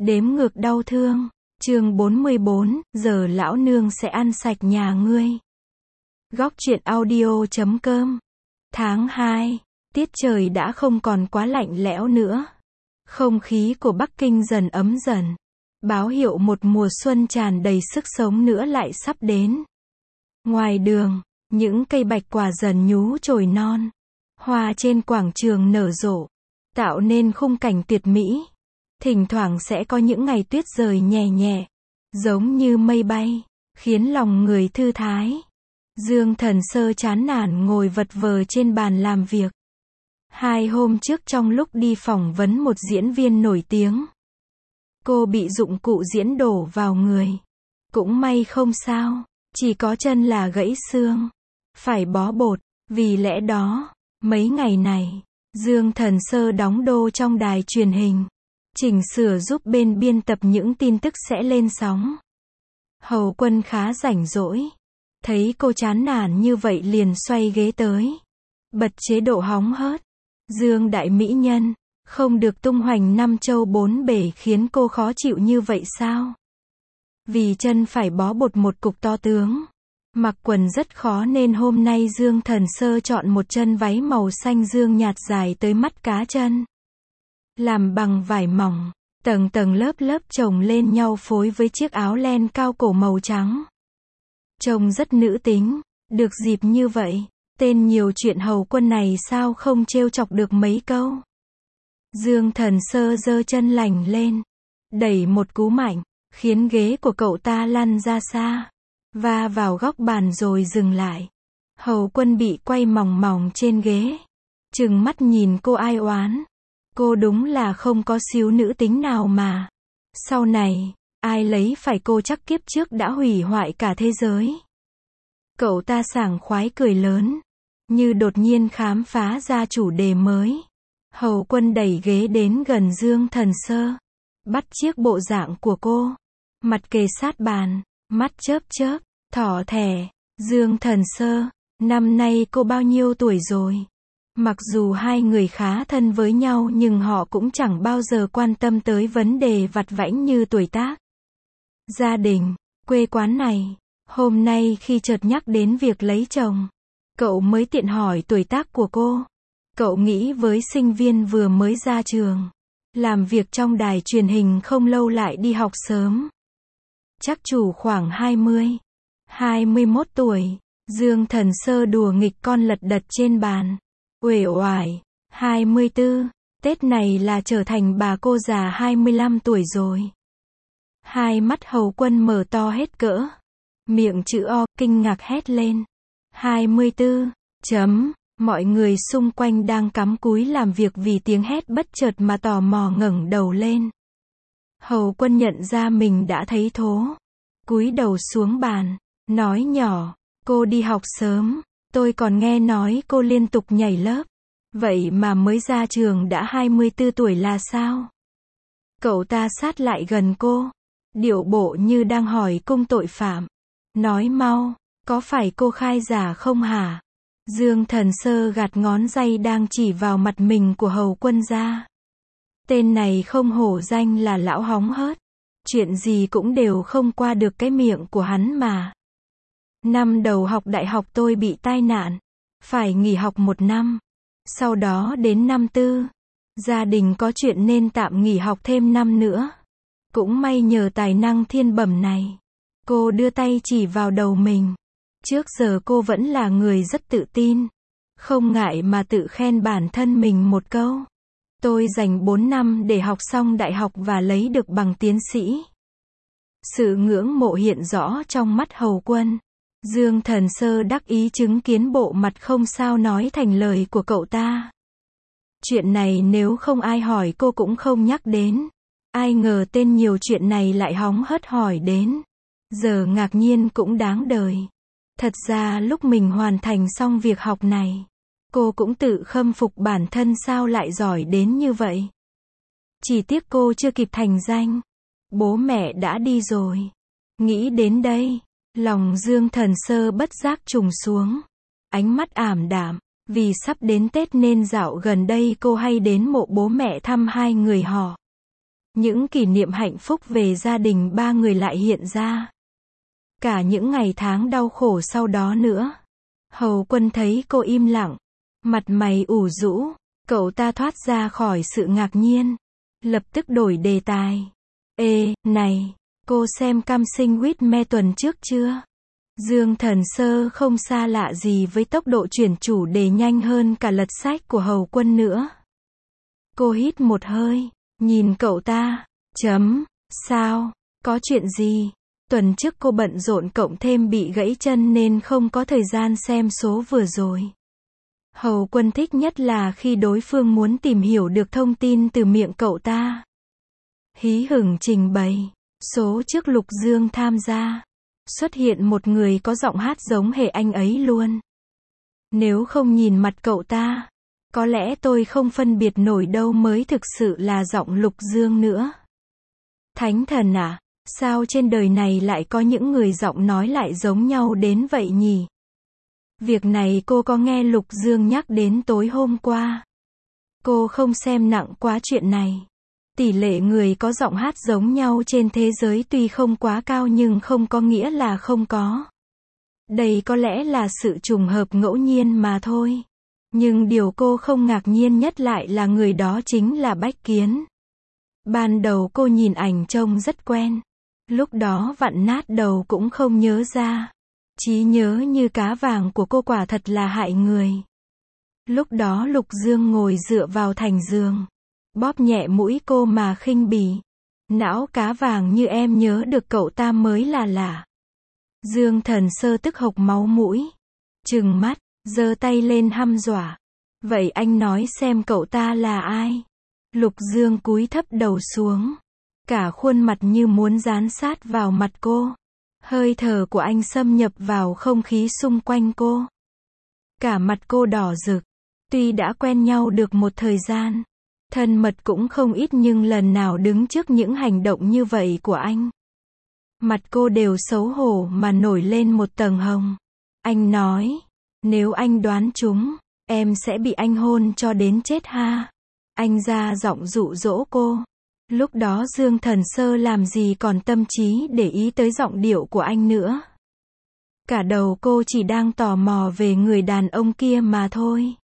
Đếm ngược đau thương. Chương 44, giờ lão nương sẽ ăn sạch nhà ngươi. Góc truyện audio.com. Tháng 2, tiết trời đã không còn quá lạnh lẽo nữa. Không khí của Bắc Kinh dần ấm dần, báo hiệu một mùa xuân tràn đầy sức sống nữa lại sắp đến. Ngoài đường, những cây bạch quả dần nhú chồi non. Hoa trên quảng trường nở rộ, tạo nên khung cảnh tuyệt mỹ. Thỉnh thoảng sẽ có những ngày tuyết rơi nhẹ nhẹ, giống như mây bay, khiến lòng người thư thái. Dương Thần Sơ chán nản ngồi vật vờ trên bàn làm việc. 2 hôm trước trong lúc đi phỏng vấn một diễn viên nổi tiếng, cô bị dụng cụ diễn đổ vào người. Cũng may không sao, chỉ có chân là gãy xương, phải bó bột. Vì lẽ đó, mấy ngày này, Dương Thần Sơ đóng đô trong đài truyền hình, chỉnh sửa giúp bên biên tập những tin tức sẽ lên sóng. Hầu Quân khá rảnh rỗi, thấy cô chán nản như vậy liền xoay ghế tới, bật chế độ hóng hớt. Dương đại mỹ nhân, không được tung hoành 5 châu 4 bể khiến cô khó chịu như vậy sao? Vì chân phải bó bột một cục to tướng, mặc quần rất khó nên hôm nay Dương Thần Sơ chọn một chân váy màu xanh dương nhạt dài tới mắt cá chân. Làm bằng vải mỏng, tầng tầng lớp lớp chồng lên nhau phối với chiếc áo len cao cổ màu trắng. Trông rất nữ tính, được dịp như vậy, tên nhiều chuyện Hầu Quân này sao không trêu chọc được mấy câu. Dương Thần Sơ giơ chân lành lên, đẩy một cú mạnh, khiến ghế của cậu ta lăn ra xa, va vào góc bàn rồi dừng lại. Hầu Quân bị quay mòng mòng trên ghế, trừng mắt nhìn cô ai oán. Cô đúng là không có xíu nữ tính nào mà. Sau này, ai lấy phải cô chắc kiếp trước đã hủy hoại cả thế giới. Cậu ta sảng khoái cười lớn, như đột nhiên khám phá ra chủ đề mới. Hầu Quân đẩy ghế đến gần Dương Thần Sơ, bắt chiếc bộ dạng của cô, mặt kề sát bàn, mắt chớp chớp, thỏ thẻ. Dương Thần Sơ, năm nay cô bao nhiêu tuổi rồi? Mặc dù hai người khá thân với nhau nhưng họ cũng chẳng bao giờ quan tâm tới vấn đề vặt vãnh như tuổi tác, gia đình, quê quán này. Hôm nay khi chợt nhắc đến việc lấy chồng, cậu mới tiện hỏi tuổi tác của cô. Cậu nghĩ với sinh viên vừa mới ra trường, làm việc trong đài truyền hình không lâu lại đi học sớm, chắc chủ khoảng 20, 21 tuổi. Dương Thần Sơ đùa nghịch con lật đật trên bàn. Uể oải, 24, Tết này là trở thành bà cô già 25 tuổi rồi. Hai mắt Hầu Quân mở to hết cỡ, miệng chữ O, kinh ngạc hét lên. 24, chấm, mọi người xung quanh đang cắm cúi làm việc vì tiếng hét bất chợt mà tò mò ngẩng đầu lên. Hầu Quân nhận ra mình đã thấy thố, cúi đầu xuống bàn, nói nhỏ, cô đi học sớm. Tôi còn nghe nói cô liên tục nhảy lớp. Vậy mà mới ra trường đã 24 tuổi là sao? Cậu ta sát lại gần cô, điệu bộ như đang hỏi cung tội phạm. Nói mau, có phải cô khai giả không hả? Dương Thần Sơ gạt ngón tay đang chỉ vào mặt mình của Hầu Quân ra. Tên này không hổ danh là lão hóng hớt. Chuyện gì cũng đều không qua được cái miệng của hắn mà. Năm đầu học đại học tôi bị tai nạn, phải nghỉ học 1 năm. Sau đó đến năm 4, gia đình có chuyện nên tạm nghỉ học thêm năm nữa. Cũng may nhờ tài năng thiên bẩm này. Cô đưa tay chỉ vào đầu mình. Trước giờ cô vẫn là người rất tự tin, không ngại mà tự khen bản thân mình một câu. Tôi dành 4 năm để học xong đại học và lấy được bằng tiến sĩ. Sự ngưỡng mộ hiện rõ trong mắt Hầu Quân. Dương Thần Sơ đắc ý chứng kiến bộ mặt không sao nói thành lời của cậu ta. Chuyện này nếu không ai hỏi cô cũng không nhắc đến. Ai ngờ tên nhiều chuyện này lại hóng hớt hỏi đến. Giờ ngạc nhiên cũng đáng đời. Thật ra lúc mình hoàn thành xong việc học này, cô cũng tự khâm phục bản thân sao lại giỏi đến như vậy. Chỉ tiếc cô chưa kịp thành danh, bố mẹ đã đi rồi. Nghĩ đến đây, lòng Dương Thần Sơ bất giác trùng xuống, ánh mắt ảm đạm, vì sắp đến Tết nên dạo gần đây cô hay đến mộ bố mẹ thăm hai người họ. Những kỷ niệm hạnh phúc về gia đình ba người lại hiện ra. Cả những ngày tháng đau khổ sau đó nữa. Hầu Quân thấy cô im lặng, mặt mày ủ rũ, cậu ta thoát ra khỏi sự ngạc nhiên, lập tức đổi đề tài. Ê, này, cô xem Cam Sinh Quýt Me tuần trước chưa? Dương Thần Sơ không xa lạ gì với tốc độ chuyển chủ đề nhanh hơn cả lật sách của Hầu Quân nữa. Cô hít một hơi, nhìn cậu ta, sao, có chuyện gì? Tuần trước cô bận rộn cộng thêm bị gãy chân nên không có thời gian xem số vừa rồi. Hầu Quân thích nhất là khi đối phương muốn tìm hiểu được thông tin từ miệng cậu ta. Hí hửng trình bày, số trước Lục Dương tham gia, xuất hiện một người có giọng hát giống hệt anh ấy luôn. Nếu không nhìn mặt cậu ta, có lẽ tôi không phân biệt nổi đâu mới thực sự là giọng Lục Dương nữa. Thánh thần à, sao trên đời này lại có những người giọng nói lại giống nhau đến vậy nhỉ? Việc này cô có nghe Lục Dương nhắc đến tối hôm qua. Cô không xem nặng quá chuyện này. Tỷ lệ người có giọng hát giống nhau trên thế giới tuy không quá cao nhưng không có nghĩa là không có. Đây có lẽ là sự trùng hợp ngẫu nhiên mà thôi. Nhưng điều cô không ngạc nhiên nhất lại là người đó chính là Bách Kiến. Ban đầu cô nhìn ảnh trông rất quen. Lúc đó vặn nát đầu cũng không nhớ ra. Trí nhớ như cá vàng của cô quả thật là hại người. Lúc đó Lục Dương ngồi dựa vào thành giường, bóp nhẹ mũi cô mà khinh bỉ. Não cá vàng như em nhớ được cậu ta mới là lạ. Dương Thần Sơ tức hộc máu mũi, trừng mắt, giơ tay lên hăm dọa. Vậy anh nói xem cậu ta là ai? Lục Dương cúi thấp đầu xuống, cả khuôn mặt như muốn dán sát vào mặt cô. Hơi thở của anh xâm nhập vào không khí xung quanh cô. Cả mặt cô đỏ rực. Tuy đã quen nhau được một thời gian, thân mật cũng không ít nhưng lần nào đứng trước những hành động như vậy của anh, mặt cô đều xấu hổ mà nổi lên một tầng hồng. Anh nói, nếu anh đoán trúng, em sẽ bị anh hôn cho đến chết ha. Anh ra giọng dụ dỗ cô. Lúc đó Dương Thần Sơ làm gì còn tâm trí để ý tới giọng điệu của anh nữa. Cả đầu cô chỉ đang tò mò về người đàn ông kia mà thôi.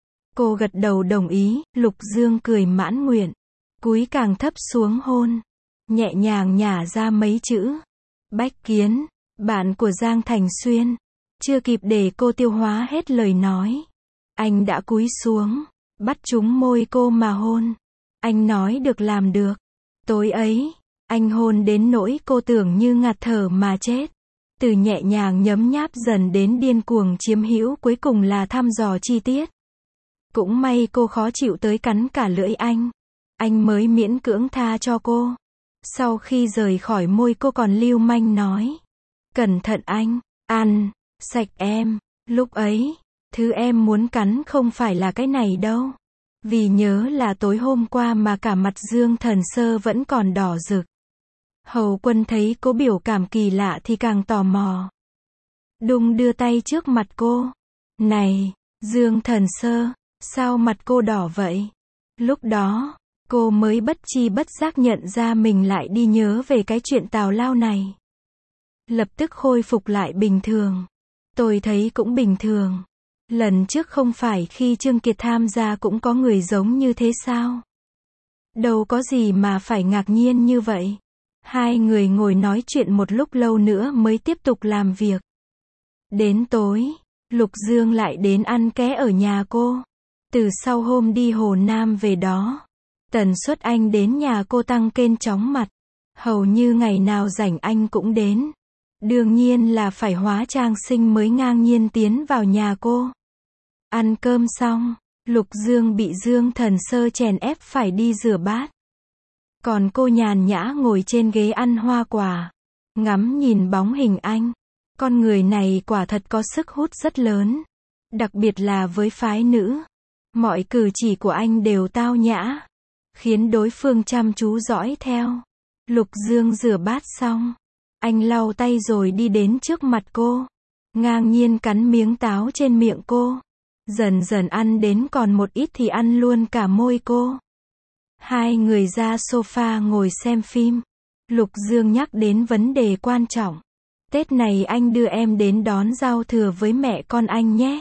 Cô gật đầu đồng ý, Lục Dương cười mãn nguyện, cúi càng thấp xuống hôn, nhẹ nhàng nhả ra mấy chữ. Bách Kiến, bạn của Giang Thành Xuyên. Chưa kịp để cô tiêu hóa hết lời nói, anh đã cúi xuống, bắt trúng môi cô mà hôn. Anh nói được làm được. Tối ấy, anh hôn đến nỗi cô tưởng như ngạt thở mà chết. Từ nhẹ nhàng nhấm nháp dần đến điên cuồng chiếm hữu cuối cùng là thăm dò chi tiết. Cũng may cô khó chịu tới cắn cả lưỡi anh mới miễn cưỡng tha cho cô. Sau khi rời khỏi môi cô còn lưu manh nói, cẩn thận anh, ăn sạch em. Lúc ấy, thứ em muốn cắn không phải là cái này đâu. Vì nhớ là tối hôm qua mà cả mặt Dương Thần Sơ vẫn còn đỏ rực. Hầu Quân thấy cô biểu cảm kỳ lạ thì càng tò mò. Đung đưa tay trước mặt cô. Này, Dương Thần Sơ, sao mặt cô đỏ vậy? Lúc đó, cô mới bất chi bất giác nhận ra mình lại đi nhớ về cái chuyện tào lao này. Lập tức khôi phục lại bình thường. Tôi thấy cũng bình thường. Lần trước không phải khi Trương Kiệt tham gia cũng có người giống như thế sao? Đâu có gì mà phải ngạc nhiên như vậy. Hai người ngồi nói chuyện một lúc lâu nữa mới tiếp tục làm việc. Đến tối, Lục Dương lại đến ăn ké ở nhà cô. Từ sau hôm đi Hồ Nam về đó, tần suất anh đến nhà cô tăng kênh chóng mặt. Hầu như ngày nào rảnh anh cũng đến. Đương nhiên là phải hóa trang xinh mới ngang nhiên tiến vào nhà cô. Ăn cơm xong, Lục Dương bị Dương Thần Sơ chèn ép phải đi rửa bát. Còn cô nhàn nhã ngồi trên ghế ăn hoa quả, ngắm nhìn bóng hình anh. Con người này quả thật có sức hút rất lớn, đặc biệt là với phái nữ. Mọi cử chỉ của anh đều tao nhã, khiến đối phương chăm chú dõi theo. Lục Dương rửa bát xong, anh lau tay rồi đi đến trước mặt cô, ngang nhiên cắn miếng táo trên miệng cô. Dần dần ăn đến còn một ít thì ăn luôn cả môi cô. Hai người ra sofa ngồi xem phim. Lục Dương nhắc đến vấn đề quan trọng. Tết này anh đưa em đến đón giao thừa với mẹ con anh nhé.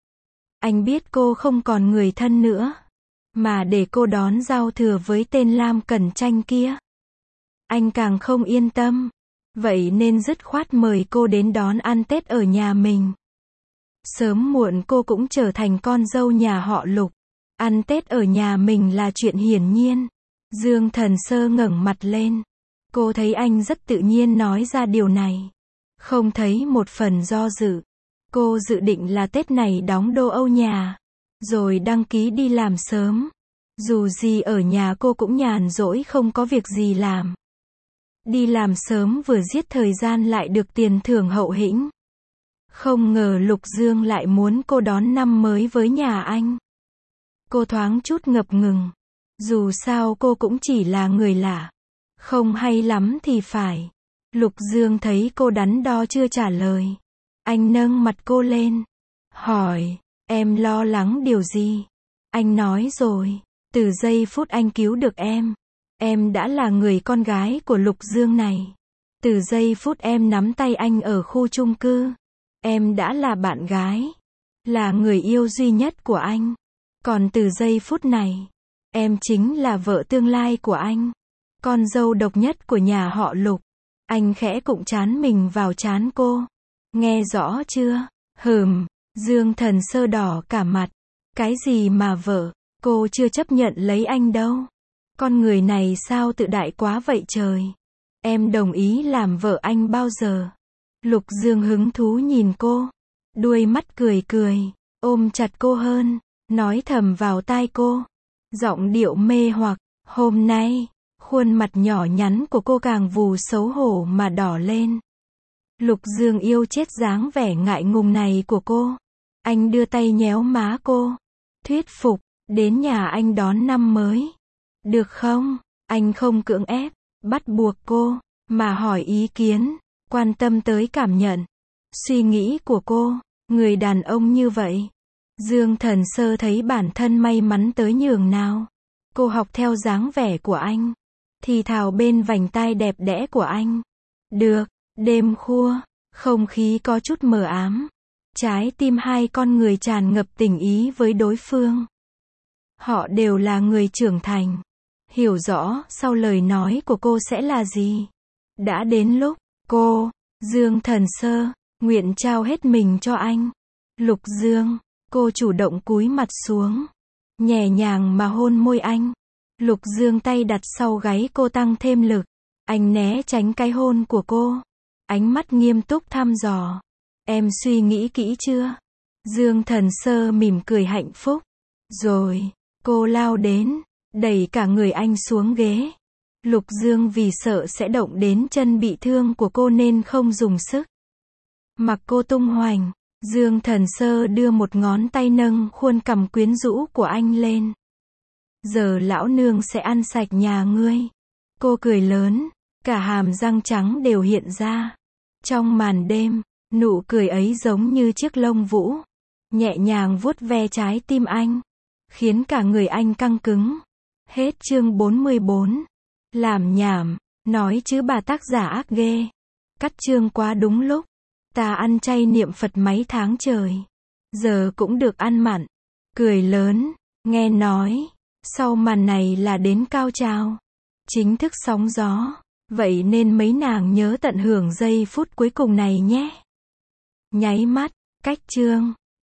Anh biết cô không còn người thân nữa. Mà để cô đón giao thừa với tên Lam Cẩn Tranh kia. Anh càng không yên tâm. Vậy nên dứt khoát mời cô đến đón ăn Tết ở nhà mình. Sớm muộn cô cũng trở thành con dâu nhà họ Lục. Ăn Tết ở nhà mình là chuyện hiển nhiên. Dương Thần Sơ ngẩng mặt lên. Cô thấy anh rất tự nhiên nói ra điều này. Không thấy một phần do dự. Cô dự định là Tết này đóng đô Âu nhà. Rồi đăng ký đi làm sớm. Dù gì ở nhà cô cũng nhàn rỗi không có việc gì làm. Đi làm sớm vừa giết thời gian lại được tiền thưởng hậu hĩnh. Không ngờ Lục Dương lại muốn cô đón năm mới với nhà anh. Cô thoáng chút ngập ngừng. Dù sao cô cũng chỉ là người lạ. Không hay lắm thì phải. Lục Dương thấy cô đắn đo chưa trả lời. Anh nâng mặt cô lên. Hỏi, em lo lắng điều gì? Anh nói rồi, từ giây phút anh cứu được em đã là người con gái của Lục Dương này. Từ giây phút em nắm tay anh ở khu chung cư, em đã là bạn gái, là người yêu duy nhất của anh. Còn từ giây phút này, em chính là vợ tương lai của anh, con dâu độc nhất của nhà họ Lục. Anh khẽ cụng trán mình vào trán cô. Nghe rõ chưa? Dương Thần Sơ đỏ cả mặt. Cái gì mà vợ? Cô chưa chấp nhận lấy anh đâu. Con người này sao tự đại quá vậy trời? Em đồng ý làm vợ anh bao giờ? Lục Dương hứng thú nhìn cô. Đuôi mắt cười cười, ôm chặt cô hơn, nói thầm vào tai cô. Giọng điệu mê hoặc. Hôm nay, khuôn mặt nhỏ nhắn của cô càng vù xấu hổ mà đỏ lên. Lục Dương yêu chết dáng vẻ ngại ngùng này của cô. Anh đưa tay nhéo má cô. Thuyết phục, đến nhà anh đón năm mới. Được không? Anh không cưỡng ép, bắt buộc cô, mà hỏi ý kiến, quan tâm tới cảm nhận, suy nghĩ của cô. Người đàn ông như vậy. Dương Thần Sơ thấy bản thân may mắn tới nhường nào. Cô học theo dáng vẻ của anh. Thì thào bên vành tai đẹp đẽ của anh. Được, đêm khuya, không khí có chút mờ ám. Trái tim hai con người tràn ngập tình ý với đối phương. Họ đều là người trưởng thành. Hiểu rõ sau lời nói của cô sẽ là gì. Đã đến lúc, cô, Dương Thần Sơ, nguyện trao hết mình cho anh. Lục Dương, cô chủ động cúi mặt xuống. Nhẹ nhàng mà hôn môi anh. Lục Dương tay đặt sau gáy cô tăng thêm lực. Anh né tránh cái hôn của cô. Ánh mắt nghiêm túc thăm dò. Em suy nghĩ kỹ chưa? Dương Thần Sơ mỉm cười hạnh phúc. Rồi, cô lao đến, đẩy cả người anh xuống ghế. Lục Dương vì sợ sẽ động đến chân bị thương của cô nên không dùng sức. Mặc cô tung hoành, Dương Thần Sơ đưa một ngón tay nâng khuôn cằm quyến rũ của anh lên. Giờ lão nương sẽ ăn sạch nhà ngươi. Cô cười lớn, cả hàm răng trắng đều hiện ra. Trong màn đêm, nụ cười ấy giống như chiếc lông vũ, nhẹ nhàng vuốt ve trái tim anh, khiến cả người anh căng cứng. Hết chương 44. Làm nhảm, nói chứ bà tác giả ác ghê. Cắt chương quá đúng lúc. Ta ăn chay niệm Phật mấy tháng trời. Giờ cũng được ăn mặn. Cười lớn, nghe nói, sau màn này là đến cao trào. Chính thức sóng gió. Vậy nên mấy nàng nhớ tận hưởng giây phút cuối cùng này nhé. Nháy mắt, cách chương.